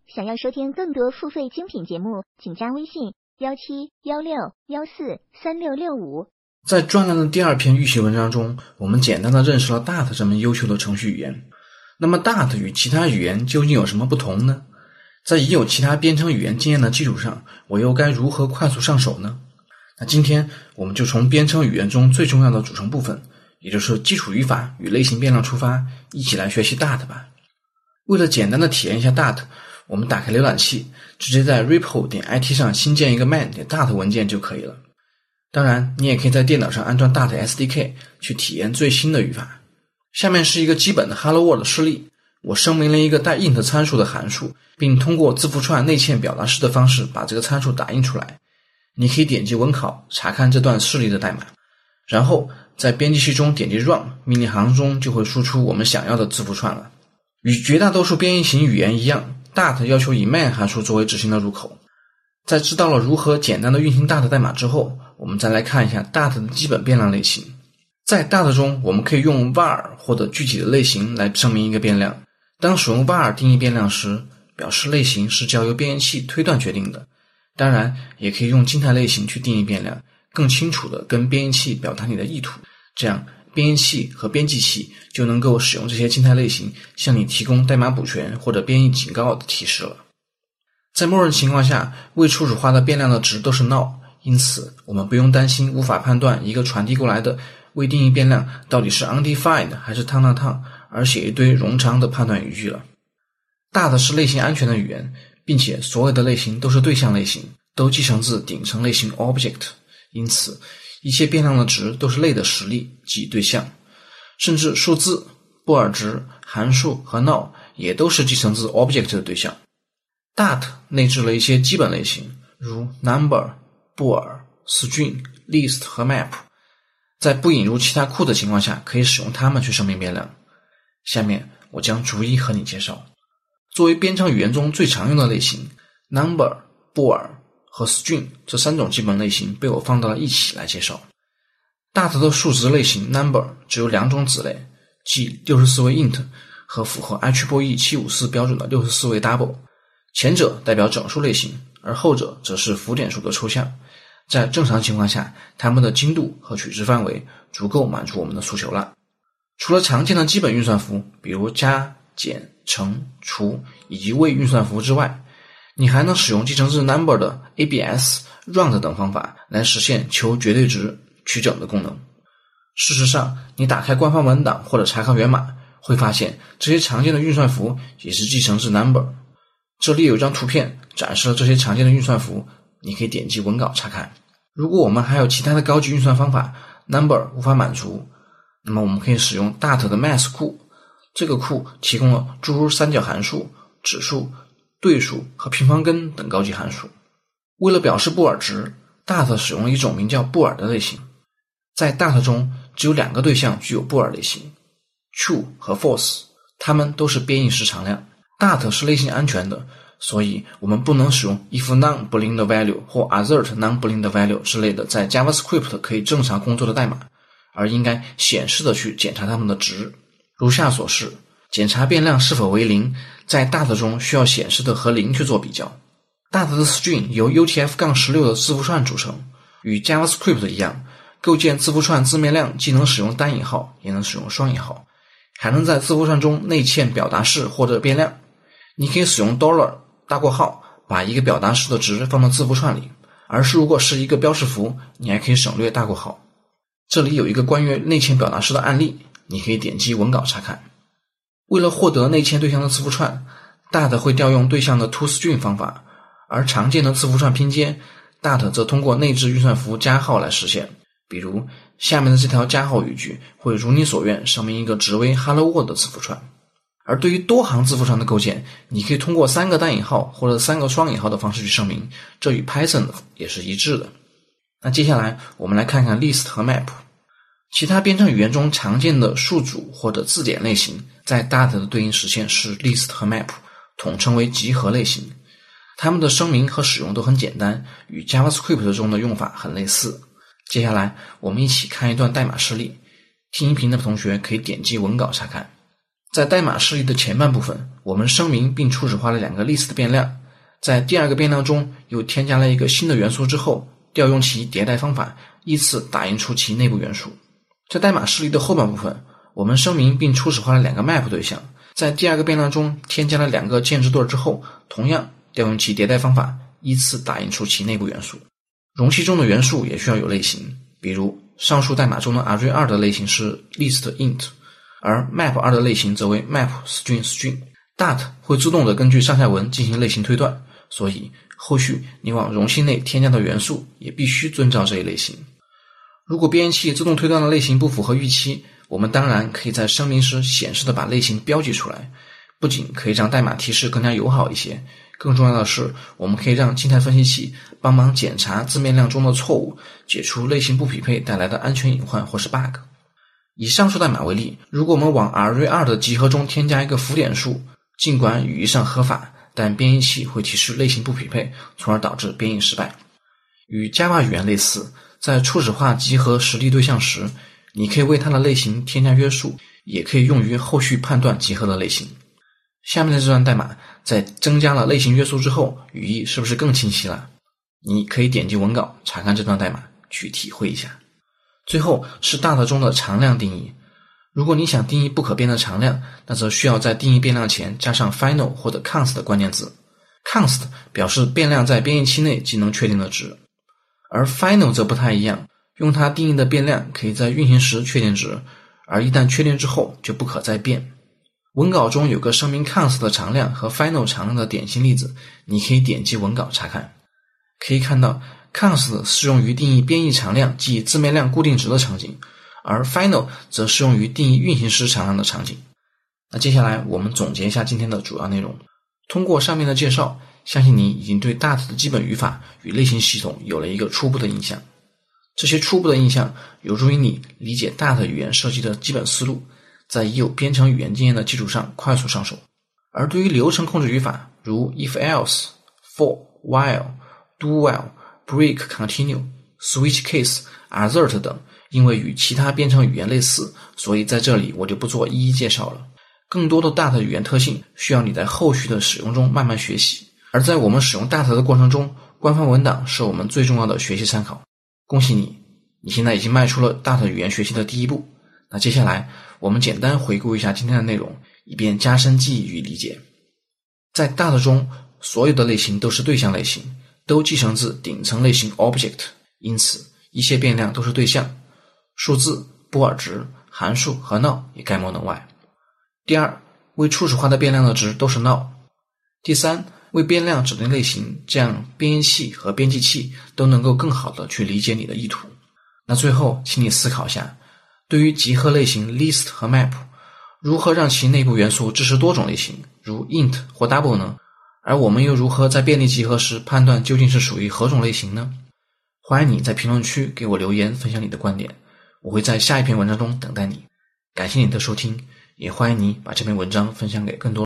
想要收听更多付费精品节目，请加微信1716143665。 在专栏的第二篇预习文章中，我们简单的认识了 Dart 这门优秀的程序语言。那么 Dart 与其他语言究竟有什么不同呢？在已有其他编程语言经验的基础上，我又该如何快速上手呢？那今天我们就从编程语言中最重要的组成部分，也就是基础语法与类型变量出发，一起来学习 Dart 吧。为了简单的体验一下 Dart， 我们打开浏览器，直接在 repo.it 上新建一个 main.dart 文件就可以了。当然，你也可以在电脑上安装 Dart SDK 去体验最新的语法。下面是一个基本的 Hello World 示例，我声明了一个带 int 参数的函数，并通过字符串内嵌表达式的方式把这个参数打印出来。你可以点击文考查看这段示例的代码，然后在编辑器中点击 Run， 命令行中就会输出我们想要的字符串了。与绝大多数编译型语言一样， Dart 要求以 main 函数作为执行的入口。在知道了如何简单的运行 Dart 代码之后，我们再来看一下 Dart 的基本变量类型。在 Dart 中，我们可以用 var 或者具体的类型来声明一个变量。当使用 var 定义变量时，表示类型是交由编译器推断决定的。当然，也可以用静态类型去定义变量，更清楚地跟编译器表达你的意图。这样，编译器和编辑器就能够使用这些静态类型向你提供代码补全或者编译警告的提示了。在默认情况下，未初始化的变量的值都是 null， 因此我们不用担心无法判断一个传递过来的未定义变量到底是 undefined 还是 ton， 而写一堆冗长的判断语句了。Dart 是类型安全的语言，并且所有的类型都是对象类型，都继承自顶层类型 object， 因此一切变量的值都是类的实例，即对象。甚至数字、布尔值、函数和 null 也都是继承自 object 的对象。Dart 内置了一些基本类型，如 number、布尔、string、list 和 map， 在不引入其他库的情况下，可以使用它们去声明变量。下面我将逐一和你介绍。作为编程语言中最常用的类型， number、布尔和 string 这三种基本类型被我放到了一起来介绍。Dart 的数值类型 number 只有两种子类，即64位 int 和符合 IEEE 754标准的64位 double， 前者代表整数类型，而后者则是浮点数的抽象。在正常情况下，它们的精度和取值范围足够满足我们的诉求了。除了常见的基本运算符，比如加、减、乘、除以及位运算符之外，你还能使用继承自 number 的 abs、round 等方法来实现求绝对值、取整的功能。事实上，你打开官方文档或者查看源码，会发现这些常见的运算符也是继承自 number。这里有一张图片展示了这些常见的运算符，你可以点击文稿查看。如果我们还有其他的高级运算方法 number 无法满足，那么我们可以使用 Dart 的 math 库。这个库提供了诸如三角函数、指数、对数和平方根等高级函数。为了表示布尔值， Dart 使用了一种名叫布尔的类型。在 Dart 中，只有两个对象具有布尔类型， true 和 false， 它们都是编译时常量。Dart 是类型安全的，所以我们不能使用 if non-boolean value 或 assert non-boolean value 之类的在 JavaScript 可以正常工作的代码，而应该显示的去检查它们的值。如下所示，检查变量是否为零，在 Dart 中需要显示的和零去做比较。Dart 的 string 由 UTF-16 的字符串组成，与 JavaScript 一样，构建字符串字面量既能使用单引号，也能使用双引号，还能在字符串中内嵌表达式或者变量。你可以使用 $大括号把一个表达式的值放到字符串里，而如果是一个标识符，你还可以省略大括号。这里有一个关于内嵌表达式的案例，你可以点击文稿查看。为了获得内嵌对象的字符串， Dart 会调用对象的 toString 方法，而常见的字符串拼接 Dart 则通过内置运算符加号来实现。比如下面的这条加号语句会如你所愿声明一个值为 Hello World 的字符串。而对于多行字符串的构建，你可以通过3个单引号或者3个双引号的方式去声明，这与 Python 也是一致的。那接下来我们来看看 list 和 map。其他编程语言中常见的数组或者字典类型，在 Dart 的对应实现是 list 和 map， 统称为集合类型。它们的声明和使用都很简单，与 JavaScript 中的用法很类似。接下来我们一起看一段代码示例，听音频的同学可以点击文稿查看。 在代码示例的前半部分，我们声明并初始化了两个 list 变量，在第二个变量中又添加了一个新的元素之后，调用其迭代方法，依次打印出其内部元素。在代码示例的后半部分，我们声明并初始化了两个 map 对象，在第二个变量中添加了两个键值对之后，同样调用其迭代方法，依次打印出其内部元素。容器中的元素也需要有类型，比如上述代码中的 array2 的类型是 list int， 而 map2 的类型则为 map string。Dart 会自动的根据上下文进行类型推断，所以后续你往容器内添加的元素也必须遵照这一类型。如果编译器自动推断的类型不符合预期，我们当然可以在声明时显示的把类型标记出来，不仅可以让代码提示更加友好一些，更重要的是，我们可以让静态分析器帮忙检查字面量中的错误，解除类型不匹配带来的安全隐患或是 bug。以上述代码为例，如果我们往 array2 的集合中添加一个浮点数，尽管语义上合法，但编译器会提示类型不匹配，从而导致编译失败。与 Java 语言类似，在初始化集合实例对象时，你可以为它的类型添加约束，也可以用于后续判断集合的类型。下面的这段代码在增加了类型约束之后，语义是不是更清晰了？你可以点击文稿查看这段代码，去体会一下。最后是 Dart 中的常量定义。如果你想定义不可变的常量，那则需要在定义变量前加上 final 或者 const 的关键字。const 表示变量在编译器内即能确定的值，而 final 则不太一样，用它定义的变量可以在运行时确定值，而一旦确定之后就不可再变。文稿中有个声明 const 的常量和 final 常量的典型例子，你可以点击文稿查看。可以看到 const 适用于定义编译常量即字面量固定值的场景，而 final 则适用于定义运行时常量的场景。那接下来我们总结一下今天的主要内容。通过上面的介绍，相信你已经对 Dart 的基本语法与类型系统有了一个初步的印象。这些初步的印象有助于你理解 Dart 语言设计的基本思路，在已有编程语言经验的基础上快速上手。而对于流程控制语法，如 if-else、for、while、do-while、break-continue、switch-case、assert 等，因为与其他编程语言类似，所以在这里我就不做一一介绍了。更多的 Dart 语言特性需要你在后续的使用中慢慢学习，而在我们使用 Dart 的过程中，官方文档是我们最重要的学习参考。恭喜你，你现在已经迈出了 Dart 语言学习的第一步。那接下来我们简单回顾一下今天的内容，以便加深记忆与理解。在 Dart 中，所有的类型都是对象类型，都继承自顶层类型 object， 因此一切变量都是对象，数字、波尔值、函数和 null 也概莫能外。第二，为初始化的变量的值都是 null。第三，为变量指定类型，这样编译器和编辑器都能够更好的去理解你的意图。那最后请你思考一下，对于集合类型 list 和 map， 如何让其内部元素支持多种类型，如 int 或 double 呢？而我们又如何在便利集合时判断究竟是属于何种类型呢？欢迎你在评论区给我留言分享你的观点，我会在下一篇文章中等待你。感谢你的收听，也欢迎你把这篇文章分享给更多